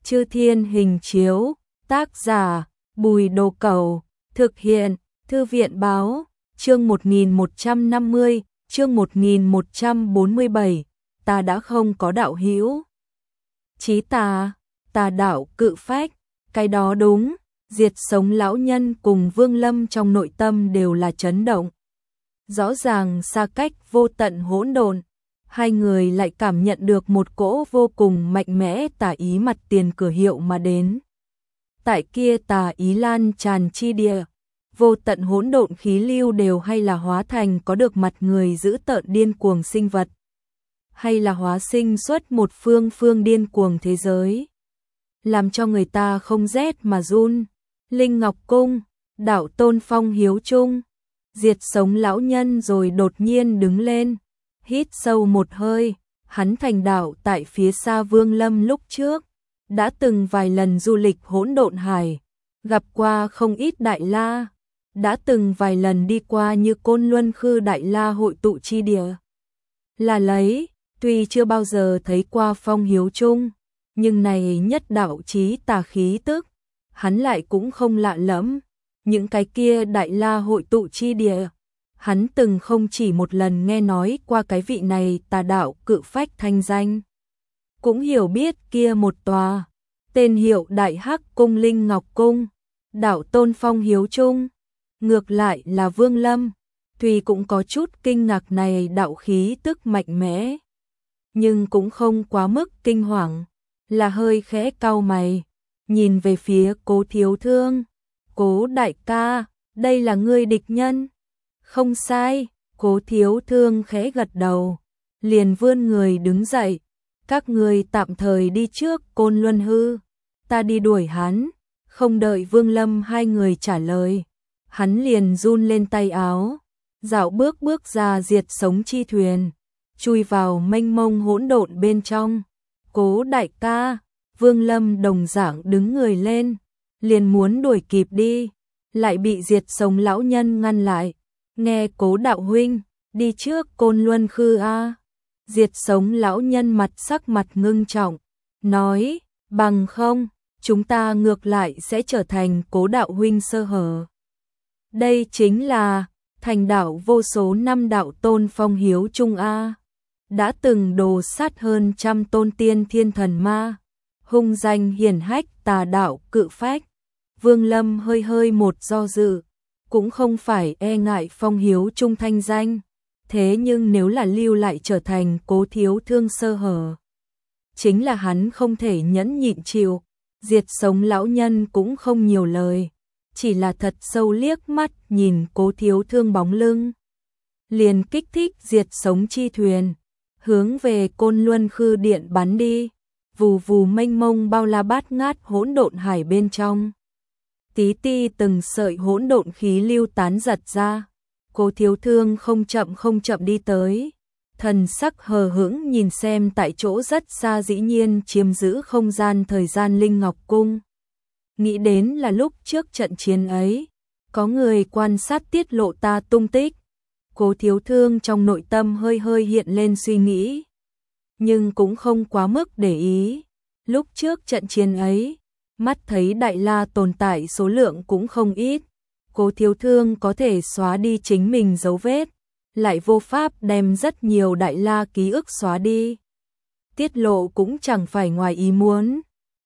Chư Thiên Hình Chiếu, tác giả Bùi Đồ Cẩu, thực hiện Thư viện Báo, chương 1150, chương 1147, ta đã không có đạo hữu. Chí tà, tà đạo cự phách, cái đó đúng, Diệt Sống lão nhân cùng Vương Lâm trong nội tâm đều là chấn động. Rõ ràng xa cách vô tận hỗn độn, hai người lại cảm nhận được một cỗ vô cùng mạnh mẽ tà ý mặt tiền cửa hiệu mà đến. Tại kia tà ý lan tràn chi địa, vô tận hỗn độn khí lưu đều hay là hóa thành có được mặt người dữ tợn điên cuồng sinh vật, hay là hóa sinh xuất một phương phương điên cuồng thế giới, làm cho người ta không rét mà run. Linh Ngọc Cung, đạo tôn Phong Hiếu Trung, Diệt Sống lão nhân rồi đột nhiên đứng lên, hít sâu một hơi, hắn thành đạo tại phía xa Vương Lâm lúc trước, đã từng vài lần du lịch hỗn độn hải, gặp qua không ít đại la, đã từng vài lần đi qua như Côn Luân Khư đại la hội tụ chi địa. Là lấy, tuy chưa bao giờ thấy qua Phong Hiếu Trung, nhưng này nhất đạo chí tà khí tức, hắn lại cũng không lạ lẫm. Những cái kia đại la hội tụ chi địa, hắn từng không chỉ một lần nghe nói qua cái vị này tà đạo cự phách thanh danh. Cũng hiểu biết kia một tòa, tên hiệu Đại Hắc Cung Linh Ngọc Cung, đạo tôn Phong Hiếu Trung. Ngược lại là Vương Lâm, tuy cũng có chút kinh ngạc này đạo khí tức mạnh mẽ, nhưng cũng không quá mức kinh hoàng, là hơi khẽ cau mày, nhìn về phía Cố Thiếu Thương. Cố đại ca, đây là ngươi địch nhân. Không sai, Cố Thiếu Thương khẽ gật đầu, liền vươn người đứng dậy. Các ngươi tạm thời đi trước Côn Luân Hư, ta đi đuổi hắn. Không đợi Vương Lâm hai người trả lời, hắn liền run lên tay áo, dạo bước bước ra Diệt Sống chi thuyền, chui vào mênh mông hỗn độn bên trong. Cố đại ca, Vương Lâm đồng dạng đứng người lên, liền muốn đuổi kịp đi, lại bị Diệt Sống lão nhân ngăn lại. Nghe Cố đạo huynh, đi trước Côn Luân Khư a. Diệt Sống lão nhân mặt sắc mặt ngưng trọng, nói, bằng không, chúng ta ngược lại sẽ trở thành Cố đạo huynh sơ hở. Đây chính là thành đạo vô số năm đạo tôn Phong Hiếu Trung a, đã từng đồ sát hơn trăm tôn tiên thiên thần ma, hung danh hiển hách tà đạo cự phách. Vương Lâm hơi hơi một do dự, cũng không phải e ngại Phong Hiếu Trung thanh danh, thế nhưng nếu là lưu lại trở thành Cố Thiếu Thương sơ hở, chính là hắn không thể nhẫn nhịn chịu. Diệt Sống lão nhân cũng không nhiều lời, chỉ là thật sâu liếc mắt nhìn Cố Thiếu Thương bóng lưng, liền kích thích Diệt Sống chi thuyền, hướng về Côn Luân Khư điện bắn đi. Vù vù mênh mông bao la bát ngát hỗn độn hải bên trong, tí ti từng sợi hỗn độn khí lưu tán giật ra. Cố Thiếu Thương không chậm đi tới, thần sắc hờ hững nhìn xem tại chỗ rất xa dĩ nhiên chiếm giữ không gian thời gian Linh Ngọc Cung. Nghĩ đến là lúc trước trận chiến ấy, có người quan sát tiết lộ ta tung tích. Cố Thiếu Thương trong nội tâm hơi hơi hiện lên suy nghĩ, nhưng cũng không quá mức để ý. Lúc trước trận chiến ấy, mắt thấy đại la tồn tại số lượng cũng không ít, Cố Thiếu Thương có thể xóa đi chính mình dấu vết, lại vô pháp đem rất nhiều đại la ký ức xóa đi. Tiết lộ cũng chẳng phải ngoài ý muốn.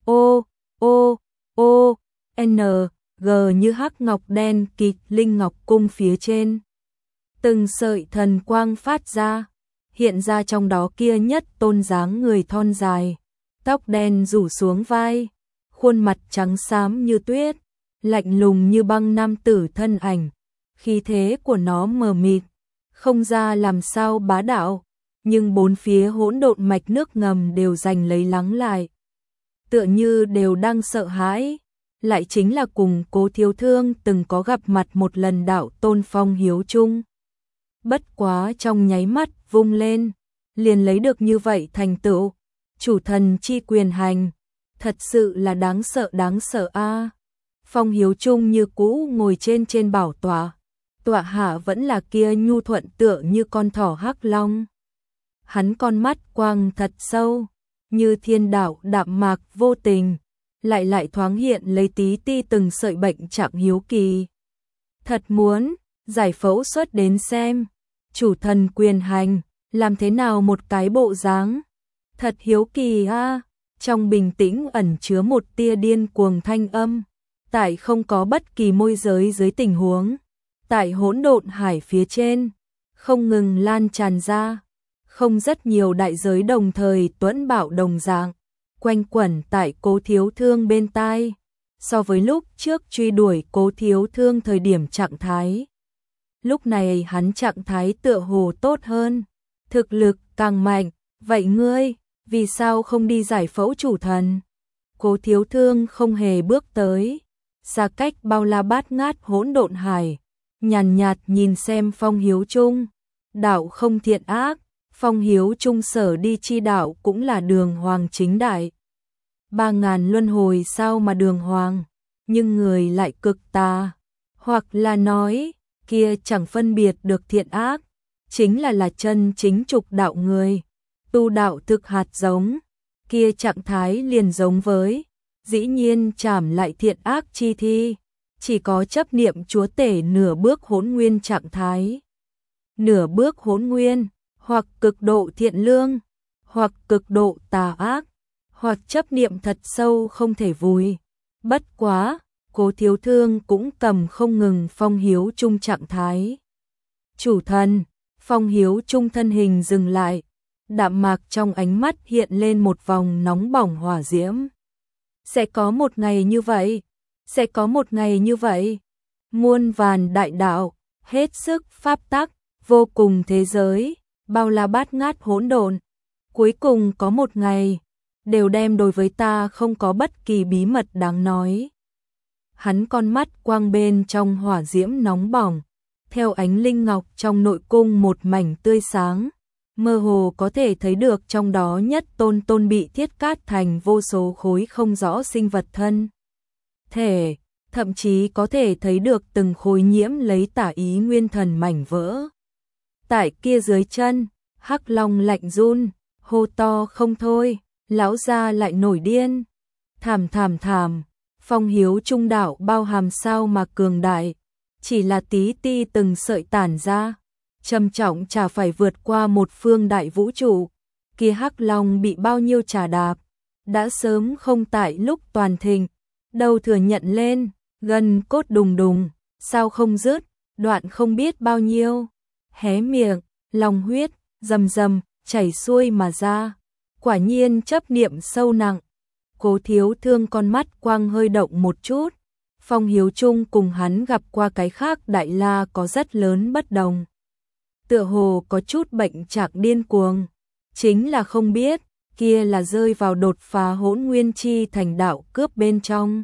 N, G như hắc ngọc đen kịt Linh Ngọc Cung phía trên. Từng sợi thần quang phát ra, hiện ra trong đó kia nhất tôn dáng người thon dài, tóc đen rủ xuống vai, khuôn mặt trắng xám như tuyết, lạnh lùng như băng nam tử thân ảnh. Khí thế của nó mờ mịt, không ra làm sao bá đạo, nhưng bốn phía hỗn độn mạch nước ngầm đều giành lấy lắng lại, tựa như đều đang sợ hãi. Lại chính là cùng Cố Thiếu Thương từng có gặp mặt một lần đạo tôn Phong Hiếu Trung. Bất quá trong nháy mắt vung lên, liền lấy được như vậy thành tựu, chủ thần chi quyền hành, thật sự là đáng sợ a. Phong Hiếu Trung như cũ ngồi trên bảo tọa, tọa hạ vẫn là kia nhu thuận tựa như con thỏ hắc long. Hắn con mắt quang thật sâu, như thiên đạo đạm mạc vô tình, lại thoáng hiện lấy tí ti từng sợi bệnh trạng hiếu kỳ. Thật muốn giải phẫu xuất đến xem, chủ thần quyền hành, làm thế nào một cái bộ dáng. Thật hiếu kỳ a. Trong bình tĩnh ẩn chứa một tia điên cuồng thanh âm, tại không có bất kỳ môi giới dưới tình huống, tại hỗn độn hải phía trên, không ngừng lan tràn ra, không rất nhiều đại giới đồng thời tuẫn bạo đồng dạng, quanh quẩn tại Cố Thiếu Thương bên tai, so với lúc trước truy đuổi Cố Thiếu Thương thời điểm trạng thái. Lúc này hắn trạng thái tựa hồ tốt hơn, thực lực càng mạnh, vậy ngươi, vì sao không đi giải phẫu chủ thần? Cố Thiếu Thương không hề bước tới, xa cách bao la bát ngát hỗn độn hải, nhàn nhạt nhìn xem Phong Hiếu Trung, đạo không thiện ác, Phong Hiếu Trung sở đi chi đạo cũng là đường hoàng chính đại. 3000 luân hồi sao mà đường hoàng, nhưng người lại cực tà, hoặc là nói, kia chẳng phân biệt được thiện ác, chính là chân chính trục đạo người, tu đạo thực hạt giống, kia trạng thái liền giống với, dĩ nhiên chảm lại thiện ác chi thi, chỉ có chấp niệm chúa tể nửa bước hỗn nguyên trạng thái. Nửa bước hỗn nguyên, hoặc cực độ thiện lương, hoặc cực độ tà ác, hoặc chấp niệm thật sâu không thể vùi. Bất quá, Cố Thiếu Thương cũng cầm không ngừng Phong Hiếu Trung trạng thái. Chủ thần, Phong Hiếu Trung thân hình dừng lại, đạm mạc trong ánh mắt hiện lên một vòng nóng bỏng hỏa diễm. Sẽ có một ngày như vậy, sẽ có một ngày như vậy. Muôn vàn đại đạo, hết sức pháp tắc, vô cùng thế giới, bao la bát ngát hỗn độn. Cuối cùng có một ngày, đều đem đối với ta không có bất kỳ bí mật đáng nói. Hắn con mắt quang bên trong hỏa diễm nóng bỏng, theo ánh linh ngọc trong nội cung một mảnh tươi sáng, mơ hồ có thể thấy được trong đó nhất tôn bị thiết cát thành vô số khối không rõ sinh vật thân thể, thậm chí có thể thấy được từng khối nhiễm lấy tả ý nguyên thần mảnh vỡ. Tại kia dưới chân, Hắc Long lạnh run, hô to không thôi, lão gia lại nổi điên. Thảm, Phong Hiếu Trung đạo bao hàm sao mà cường đại, chỉ là tí ti từng sợi tản ra, trầm trọng chả phải vượt qua một phương đại vũ trụ, kia Hắc Long bị bao nhiêu trà đạp, đã sớm không tại lúc toàn thịnh, đâu thừa nhận lên, gần cốt đùng đùng, sao không dứt, đoạn không biết bao nhiêu, hé miệng, lòng huyết, rầm rầm, chảy xuôi mà ra, quả nhiên chấp niệm sâu nặng. Cố Thiếu Thương con mắt quang hơi động một chút, Phong Hiếu Trung cùng hắn gặp qua cái khác đại la có rất lớn bất đồng. Tựa hồ có chút bệnh trạng điên cuồng, chính là không biết, kia là rơi vào đột phá hỗn nguyên chi thành đạo cướp bên trong.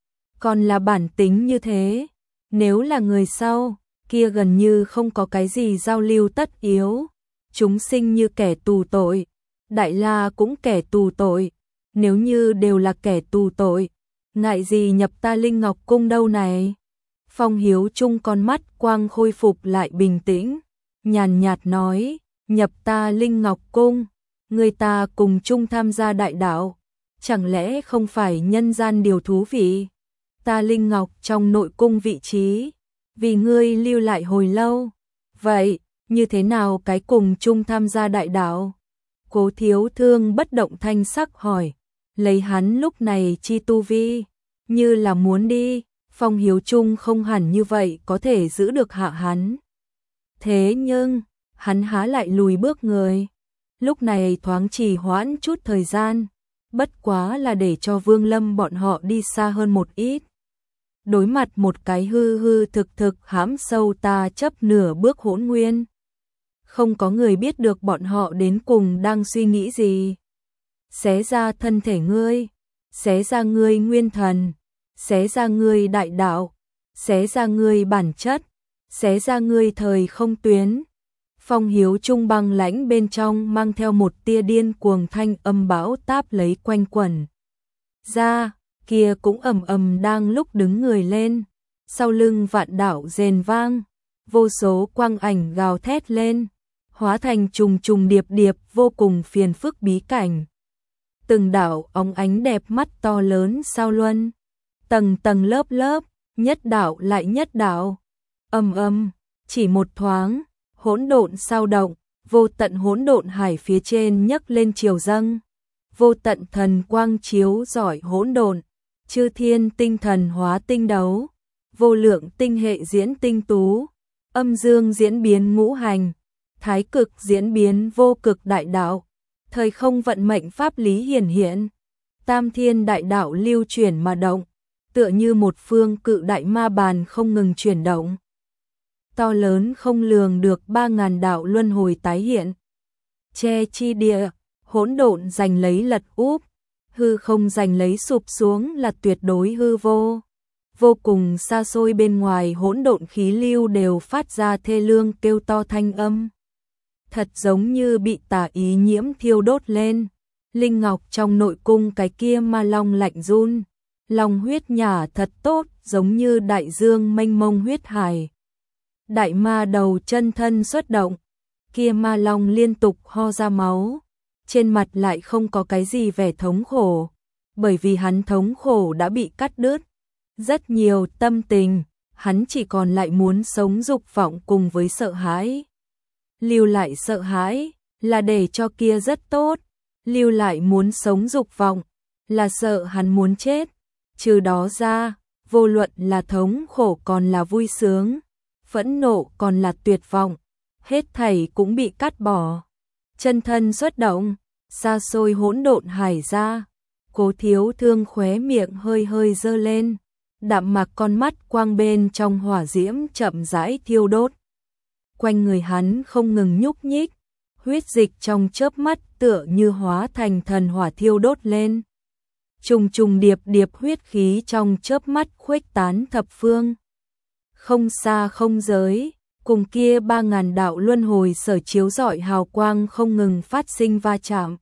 Còn là bản tính như thế, nếu là người sau, kia gần như không có cái gì giao lưu tất yếu, chúng sinh như kẻ tù tội, đại la cũng kẻ tù tội, nếu như đều là kẻ tù tội, ngại gì nhập ta Linh Ngọc Cung đâu này. Phong Hiếu Trung con mắt quang khôi phục lại bình tĩnh, nhàn nhạt nói, nhập ta Linh Ngọc Cung, người ta cùng chung tham gia đại đạo, chẳng lẽ không phải nhân gian điều thú vị? Ta Linh Ngọc trong nội cung vị trí, vì ngươi lưu lại hồi lâu, vậy, như thế nào cái cùng chung tham gia đại đạo? Cố Thiếu Thương bất động thanh sắc hỏi, lấy hắn lúc này chi tu vi, như là muốn đi, Phong Hiếu Trung không hẳn như vậy có thể giữ được hạ hắn. Thế nhưng, hắn há lại lùi bước người, lúc này thoáng trì hoãn chút thời gian, bất quá là để cho Vương Lâm bọn họ đi xa hơn một ít. Đối mặt một cái hư thực hãm sâu ta chấp nửa bước hỗn nguyên. Không có người biết được bọn họ đến cùng đang suy nghĩ gì. Xé ra thân thể ngươi, xé ra ngươi nguyên thần, xé ra ngươi đại đạo, xé ra ngươi bản chất, xé ra ngươi thời không tuyến. Phong Hiếu Trung băng lãnh bên trong mang theo một tia điên cuồng thanh âm bão táp lấy quanh quẩn. Ra, kia cũng ầm đang lúc đứng người lên, sau lưng vạn đạo rền vang, vô số quang ảnh gào thét lên, hóa thành trùng điệp vô cùng phiền phức bí cảnh. từng đạo óng ánh đẹp mắt to lớn sao luân, tầng tầng lớp lớp, nhất đạo lại nhất đạo. Ầm ầm, chỉ một thoáng, hỗn độn sao động, vô tận hỗn độn hải phía trên nhấc lên triều dâng. Vô tận thần quang chiếu rọi hỗn độn, chư thiên tinh thần hóa tinh đấu, vô lượng tinh hệ diễn tinh tú, âm dương diễn biến ngũ hành, thái cực diễn biến vô cực đại đạo, thời không vận mệnh pháp lý hiển hiện, tam thiên đại đạo lưu chuyển mà động, tựa như một phương cự đại ma bàn không ngừng chuyển động. To lớn không lường được 3000 đạo luân hồi tái hiện. Che chi địa, hỗn độn giành lấy lật úp, hư không giành lấy sụp xuống là tuyệt đối hư vô. Vô cùng xa xôi bên ngoài hỗn độn khí lưu đều phát ra thê lương kêu to thanh âm. Thật giống như bị tà ý nhiễm thiêu đốt lên. Linh ngọc trong nội cung cái kia ma long lạnh run. Lòng huyết nhả thật tốt giống như đại dương mênh mông huyết hải. Đại ma đầu chân thân xuất động. Kia ma long liên tục ho ra máu. Trên mặt lại không có cái gì vẻ thống khổ. Bởi vì hắn thống khổ đã bị cắt đứt. Rất nhiều tâm tình, hắn chỉ còn lại muốn sống dục vọng cùng với sợ hãi. Lưu lại sợ hãi là để cho kia rất tốt, lưu lại muốn sống dục vọng là sợ hắn muốn chết. Trừ đó ra, vô luận là thống khổ còn là vui sướng, phẫn nộ còn là tuyệt vọng, hết thảy cũng bị cắt bỏ. Chân thân xuất động, xa xôi hỗn độn hải ra, Cố Thiếu Thương khóe miệng hơi hơi giơ lên. Đạm mạc con mắt quang bên trong hỏa diễm chậm rãi thiêu đốt. Quanh người hắn không ngừng nhúc nhích, huyết dịch trong chớp mắt tựa như hóa thành thần hỏa thiêu đốt lên. Trùng trùng điệp điệp huyết khí trong chớp mắt khuếch tán thập phương. Không xa không giới, cùng kia 3000 đạo luân hồi sở chiếu rọi hào quang không ngừng phát sinh va chạm.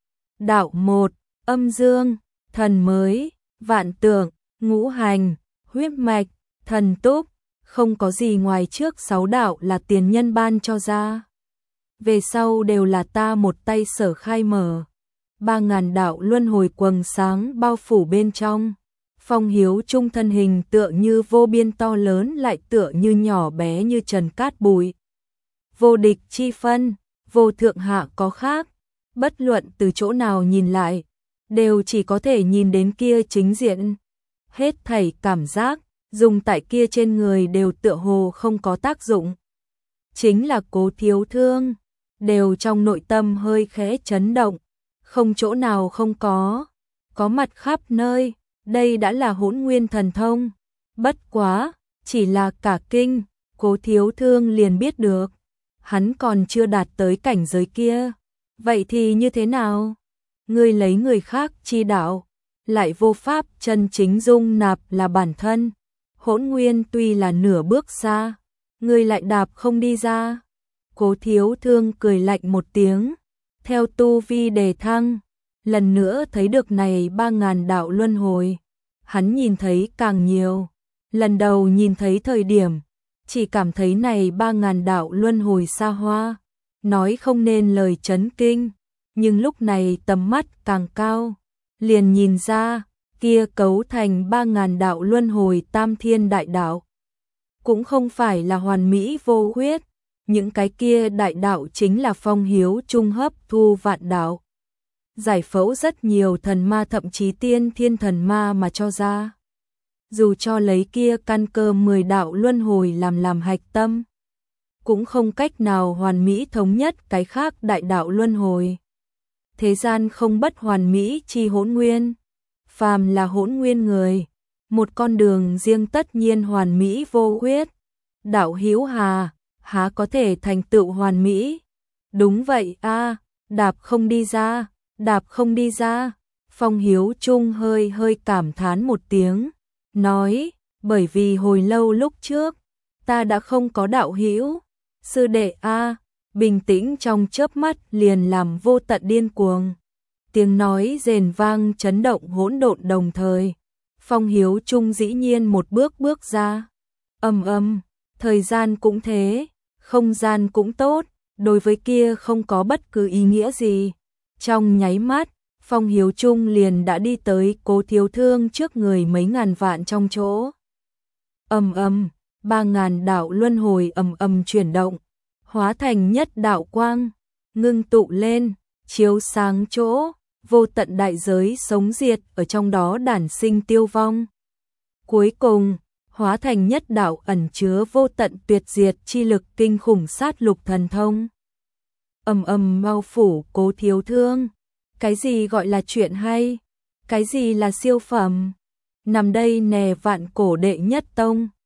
Đạo 1, âm dương, thần mới, vạn tượng, ngũ hành, huyết mạch, thần túc, không có gì ngoài trước 6 đạo là tiền nhân ban cho ra. Về sau đều là ta một tay sở khai mở. 3000 đạo luân hồi quầng sáng bao phủ bên trong. Phong Hiếu Trung thân hình tựa như vô biên to lớn lại tựa như nhỏ bé như trần cát bụi. Vô địch chi phân, vô thượng hạ có khác, bất luận từ chỗ nào nhìn lại, đều chỉ có thể nhìn đến kia chính diện. Hết thảy cảm giác, dùng tại kia trên người đều tựa hồ không có tác dụng. Chính là Cố Thiếu Thương, đều trong nội tâm hơi khẽ chấn động, không chỗ nào không có mặt khắp nơi, đây đã là hỗn nguyên thần thông. Bất quá, chỉ là cả kinh, Cố Thiếu Thương liền biết được, hắn còn chưa đạt tới cảnh giới kia. Vậy thì như thế nào? Ngươi lấy người khác chi đạo, lại vô pháp chân chính dung nạp là bản thân. Hỗn nguyên tuy là nửa bước xa, ngươi lại đạp không đi ra. Cố Thiếu Thương cười lạnh một tiếng, theo tu vi đề thăng, lần nữa thấy được này 3000 đạo luân hồi. Hắn nhìn thấy càng nhiều, lần đầu nhìn thấy thời điểm, chỉ cảm thấy này 3000 đạo luân hồi xa hoa, nói không nên lời chấn kinh, nhưng lúc này tầm mắt càng cao, liền nhìn ra, kia cấu thành 3000 đạo luân hồi tam thiên đại đạo. Cũng không phải là hoàn mỹ vô huyết, những cái kia đại đạo chính là Phong Hiếu Trung hấp thu vạn đạo. Giải phẫu rất nhiều thần ma thậm chí tiên thiên thần ma mà cho ra. Dù cho lấy kia căn cơ 10 đạo luân hồi làm hạch tâm, cũng không cách nào hoàn mỹ thống nhất cái khác đại đạo luân hồi. Thế gian không bất hoàn mỹ chi hỗn nguyên, phàm là hỗn nguyên người, một con đường riêng tất nhiên hoàn mỹ vô huyết. Đạo hữu há có thể thành tựu hoàn mỹ? Đúng vậy a, đạp không đi ra, đạp không đi ra. Phong Hiếu Trung hơi hơi cảm thán một tiếng, nói, bởi vì hồi lâu lúc trước, ta đã không có đạo hữu. Sư đệ a, bình tĩnh trong chớp mắt liền làm vô tận điên cuồng. Tiếng nói rền vang chấn động hỗn độn đồng thời. Phong Hiếu Trung dĩ nhiên một bước bước ra. Thời gian cũng thế, không gian cũng tốt, đối với kia không có bất cứ ý nghĩa gì. Trong nháy mắt, Phong Hiếu Trung liền đã đi tới Cố Thiếu Thương trước người mấy ngàn vạn trong chỗ. Ầm ầm, 3000 đạo luân hồi ầm ầm chuyển động, hóa thành nhất đạo quang, ngưng tụ lên, chiếu sáng chỗ, vô tận đại giới sống diệt ở trong đó đản sinh tiêu vong. Cuối cùng, hóa thành nhất đạo ẩn chứa vô tận tuyệt diệt chi lực kinh khủng sát lục thần thông. Ầm ầm bao phủ Cố Thiếu Thương. Cái gì gọi là chuyện hay? Cái gì là siêu phẩm? Nằm đây nè vạn cổ đệ nhất tông,